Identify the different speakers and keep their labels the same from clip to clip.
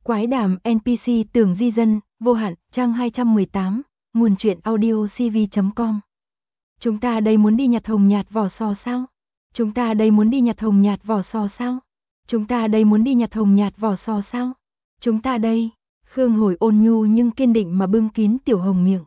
Speaker 1: Quái đàm NPC tưởng di dân, vô hạn, trang 218, nguồn truyện audio cv.com. Chúng ta đây muốn đi nhặt hồng nhạt vỏ sò sao? Chúng ta đây muốn đi nhặt hồng nhạt vỏ sò sao? Chúng ta đây muốn đi nhặt hồng nhạt vỏ sò sao? Chúng ta đây, Khương Hồi ôn nhu nhưng kiên định mà bưng kín Tiểu Hồng miệng.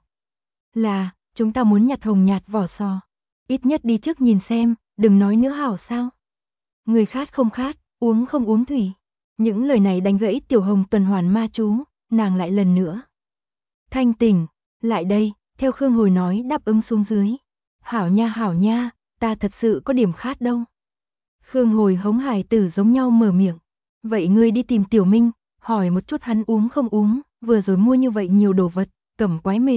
Speaker 1: Là, chúng ta muốn nhặt hồng nhạt vỏ sò. Ít nhất đi trước nhìn xem, đừng nói nữa hảo sao? Người khát không khát, uống không uống thủy. Những lời này đánh gãy Tiểu Hồng tuần hoàn ma chú, nàng lại lần nữa. Thanh tỉnh, lại đây, theo Khương Hồi nói đáp ứng xuống dưới. Hảo nha, ta thật sự có điểm khát đâu. Khương Hồi hống hài tử giống nhau mở miệng. Vậy ngươi đi tìm Tiểu Minh, hỏi một chút hắn uống không uống, vừa rồi mua như vậy nhiều đồ vật, cầm quái mệt.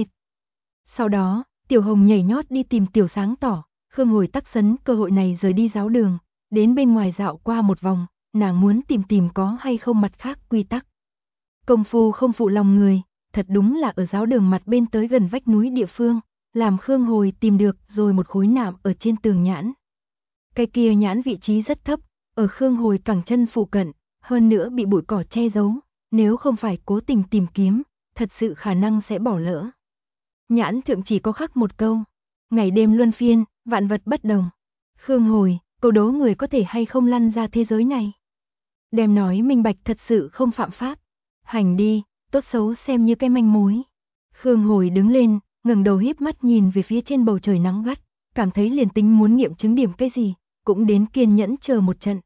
Speaker 1: Sau đó, Tiểu Hồng nhảy nhót đi tìm Tiểu Sáng tỏ, Khương Hồi tắc sấn cơ hội này rời đi giáo đường, đến bên ngoài dạo qua một vòng, nàng muốn tìm có hay không mặt khác quy tắc. Công phu không phụ lòng người, thật đúng là ở giáo đường mặt bên tới gần vách núi địa phương, làm Khương Hồi tìm được rồi một khối nạm ở trên tường nhãn. Cái kia nhãn vị trí rất thấp, ở Khương Hồi cẳng chân phụ cận, hơn nữa bị bụi cỏ che giấu, nếu không phải cố tình tìm kiếm, thật sự khả năng sẽ bỏ lỡ. Nhãn thượng chỉ có khắc một câu, ngày đêm luân phiên, vạn vật bất đồng. Khương Hồi, câu đố người có thể hay không lăn ra thế giới này. Đem nói minh bạch thật sự không phạm pháp. Hành đi, tốt xấu xem như cái manh mối. Khương Hồi đứng lên, ngẩng đầu híp mắt nhìn về phía trên bầu trời nắng gắt, cảm thấy liền tính muốn nghiệm chứng điểm cái gì, cũng đến kiên nhẫn chờ một trận.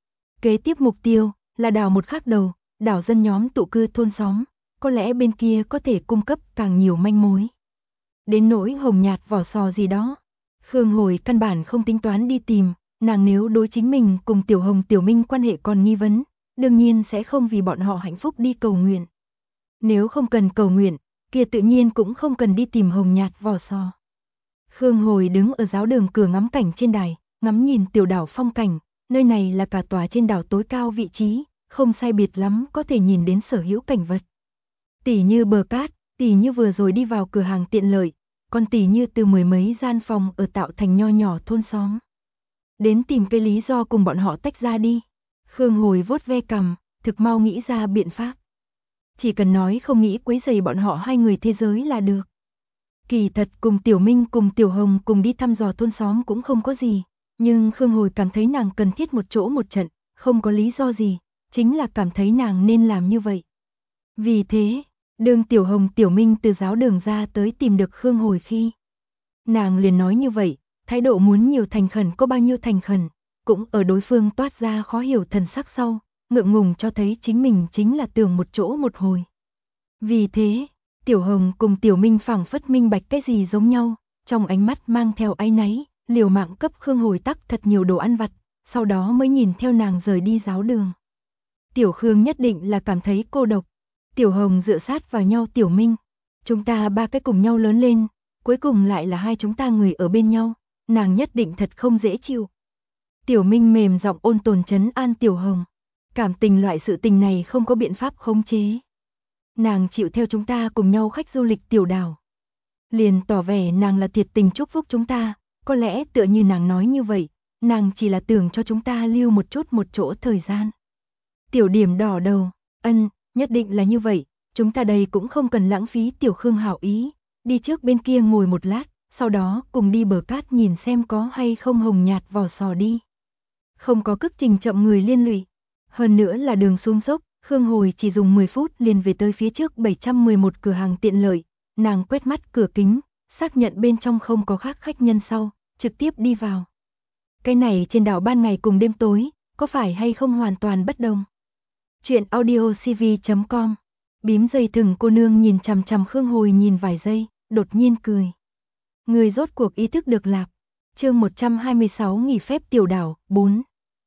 Speaker 1: Kế tiếp mục tiêu là đào một khắc đầu, đảo dân nhóm tụ cư thôn xóm, có lẽ bên kia có thể cung cấp càng nhiều manh mối. Đến nỗi hồng nhạt vỏ sò gì đó, Khương Hồi căn bản không tính toán đi tìm, nàng nếu đối chính mình cùng Tiểu Hồng Tiểu Minh quan hệ còn nghi vấn, đương nhiên sẽ không vì bọn họ hạnh phúc đi cầu nguyện. Nếu không cần cầu nguyện, kia tự nhiên cũng không cần đi tìm hồng nhạt vỏ sò. Khương Hồi đứng ở giáo đường cửa ngắm cảnh trên đài, ngắm nhìn tiểu đảo phong cảnh, nơi này là cả tòa trên đảo tối cao vị trí, không sai biệt lắm có thể nhìn đến sở hữu cảnh vật. Tỉ như bờ cát, tỉ như vừa rồi đi vào cửa hàng tiện lợi, còn tỉ như từ mười mấy gian phòng ở tạo thành nho nhỏ thôn xóm. Đến tìm cái lý do cùng bọn họ tách ra đi. Khương Hồi vuốt ve cằm, thực mau nghĩ ra biện pháp. Chỉ cần nói không nghĩ quấy rầy bọn họ hai người thế giới là được. Kỳ thật cùng Tiểu Minh cùng Tiểu Hồng cùng đi thăm dò thôn xóm cũng không có gì, nhưng Khương Hồi cảm thấy nàng cần thiết một chỗ một trận, không có lý do gì, chính là cảm thấy nàng nên làm như vậy. Vì thế, đương Tiểu Hồng Tiểu Minh từ giáo đường ra tới tìm được Khương Hồi khi, nàng liền nói như vậy, thái độ muốn nhiều thành khẩn có bao nhiêu thành khẩn, cũng ở đối phương toát ra khó hiểu thần sắc sau, ngượng ngùng cho thấy chính mình chính là tưởng một chỗ một hồi. Vì thế, Tiểu Hồng cùng Tiểu Minh phảng phất minh bạch cái gì giống nhau, trong ánh mắt mang theo áy náy, liều mạng cấp Khương Hồi tắc thật nhiều đồ ăn vặt, sau đó mới nhìn theo nàng rời đi giáo đường. Tiểu Khương nhất định là cảm thấy cô độc. Tiểu Hồng dựa sát vào nhau Tiểu Minh. Chúng ta ba cái cùng nhau lớn lên, cuối cùng lại là hai chúng ta người ở bên nhau, nàng nhất định thật không dễ chịu. Tiểu Minh mềm giọng ôn tồn trấn an Tiểu Hồng. Cảm tình loại sự tình này không có biện pháp khống chế. Nàng chịu theo chúng ta cùng nhau khách du lịch tiểu đảo. Liền tỏ vẻ nàng là thiệt tình chúc phúc chúng ta, có lẽ tựa như nàng nói như vậy, nàng chỉ là tưởng cho chúng ta lưu một chút một chỗ thời gian. Tiểu Điểm đỏ đầu, nhất định là như vậy, chúng ta đây cũng không cần lãng phí Tiểu Khương hảo ý, đi trước bên kia ngồi một lát, sau đó cùng đi bờ cát nhìn xem có hay không hồng nhạt vỏ sò đi. Không có cước trình chậm người liên lụy, hơn nữa là đường xuống dốc, Khương Hồi chỉ dùng 10 phút liền về tới phía trước 711 cửa hàng tiện lợi, nàng quét mắt cửa kính, xác nhận bên trong không có khác khách nhân sau, trực tiếp đi vào. Cái này trên đảo ban ngày cùng đêm tối, có phải hay không hoàn toàn bất đồng? Chuyện audio cv.com. Bím dây thừng cô nương nhìn chằm chằm Khương Hồi nhìn vài giây, đột nhiên cười. Người rốt cuộc ý thức được lạp. Chương 126 nghỉ phép tiểu đảo, 4.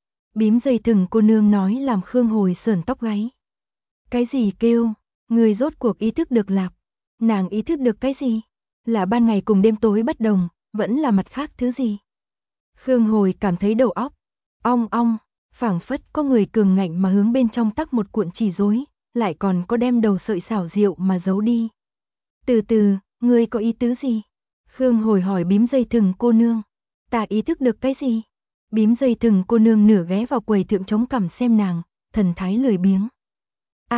Speaker 1: Bím dây thừng cô nương nói làm Khương Hồi sởn tóc gáy. Cái gì kêu, người rốt cuộc ý thức được lạp. Nàng ý thức được cái gì? Là ban ngày cùng đêm tối bất đồng, vẫn là mặt khác thứ gì? Khương Hồi cảm thấy đầu óc ong ong, phảng phất có người cường ngạnh mà hướng bên trong tắc một cuộn chỉ rối, lại còn có đem đầu sợi xảo rượu mà giấu đi. Từ từ, ngươi có ý tứ gì? Khương Hồi hỏi bím dây thừng cô nương. Ta ý thức được cái gì? Bím dây thừng cô nương nửa ghé vào quầy thượng chống cằm xem nàng, thần thái lười biếng.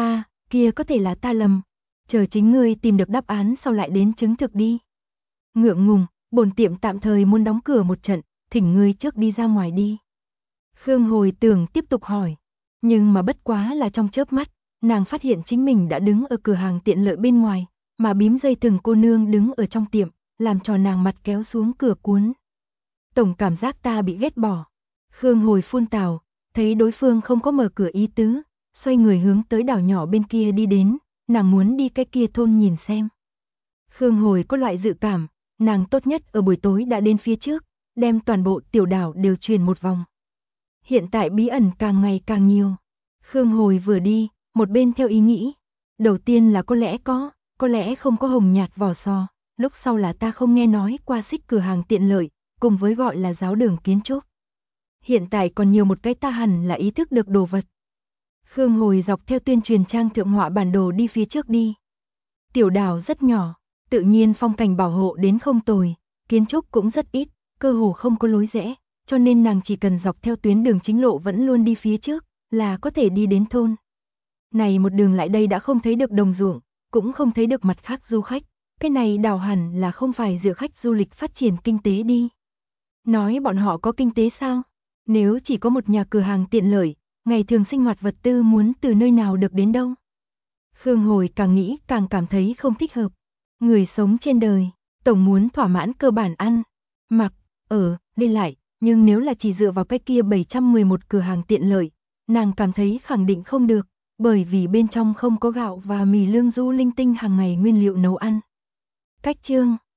Speaker 1: kia có thể là ta lầm. Chờ chính ngươi tìm được đáp án sau lại đến chứng thực đi. Ngượng ngùng, bổn tiệm tạm thời muốn đóng cửa một trận, thỉnh ngươi trước đi ra ngoài đi. Khương Hồi Tưởng tiếp tục hỏi, nhưng mà bất quá là trong chớp mắt, nàng phát hiện chính mình đã đứng ở cửa hàng tiện lợi bên ngoài, mà bím dây thừng cô nương đứng ở trong tiệm, làm cho nàng mặt kéo xuống cửa cuốn. Tổng cảm giác ta bị ghét bỏ. Khương Hồi phun tào, thấy đối phương không có mở cửa ý tứ, xoay người hướng tới đảo nhỏ bên kia đi đến, nàng muốn đi cái kia thôn nhìn xem. Khương Hồi có loại dự cảm, nàng tốt nhất ở buổi tối đã đến phía trước, đem toàn bộ tiểu đảo đều truyền một vòng. Hiện tại bí ẩn càng ngày càng nhiều. Khương Hồi vừa đi, một bên theo ý nghĩ. Đầu tiên là có lẽ không có hồng nhạt vỏ sò, lúc sau là ta không nghe nói qua xích cửa hàng tiện lợi, cùng với gọi là giáo đường kiến trúc. Hiện tại còn nhiều một cái ta hẳn là ý thức được đồ vật. Khương Hồi dọc theo tuyên truyền trang thượng họa bản đồ đi phía trước đi. Tiểu đảo rất nhỏ, tự nhiên phong cảnh bảo hộ đến không tồi, kiến trúc cũng rất ít, cơ hồ không có lối rẽ, cho nên nàng chỉ cần dọc theo tuyến đường chính lộ vẫn luôn đi phía trước, là có thể đi đến thôn. Này một đường lại đây đã không thấy được đồng ruộng, cũng không thấy được mặt khác du khách, cái này đảo hẳn là không phải dựa khách du lịch phát triển kinh tế đi. Nói bọn họ có kinh tế sao? Nếu chỉ có một nhà cửa hàng tiện lợi, ngày thường sinh hoạt vật tư muốn từ nơi nào được đến đâu? Khương Hồi càng nghĩ càng cảm thấy không thích hợp. Người sống trên đời, tổng muốn thỏa mãn cơ bản ăn, mặc, ở, đi lại, nhưng nếu là chỉ dựa vào cái kia 711 cửa hàng tiện lợi, nàng cảm thấy khẳng định không được, bởi vì bên trong không có gạo và mì lương du linh tinh hàng ngày nguyên liệu nấu ăn. Cách chương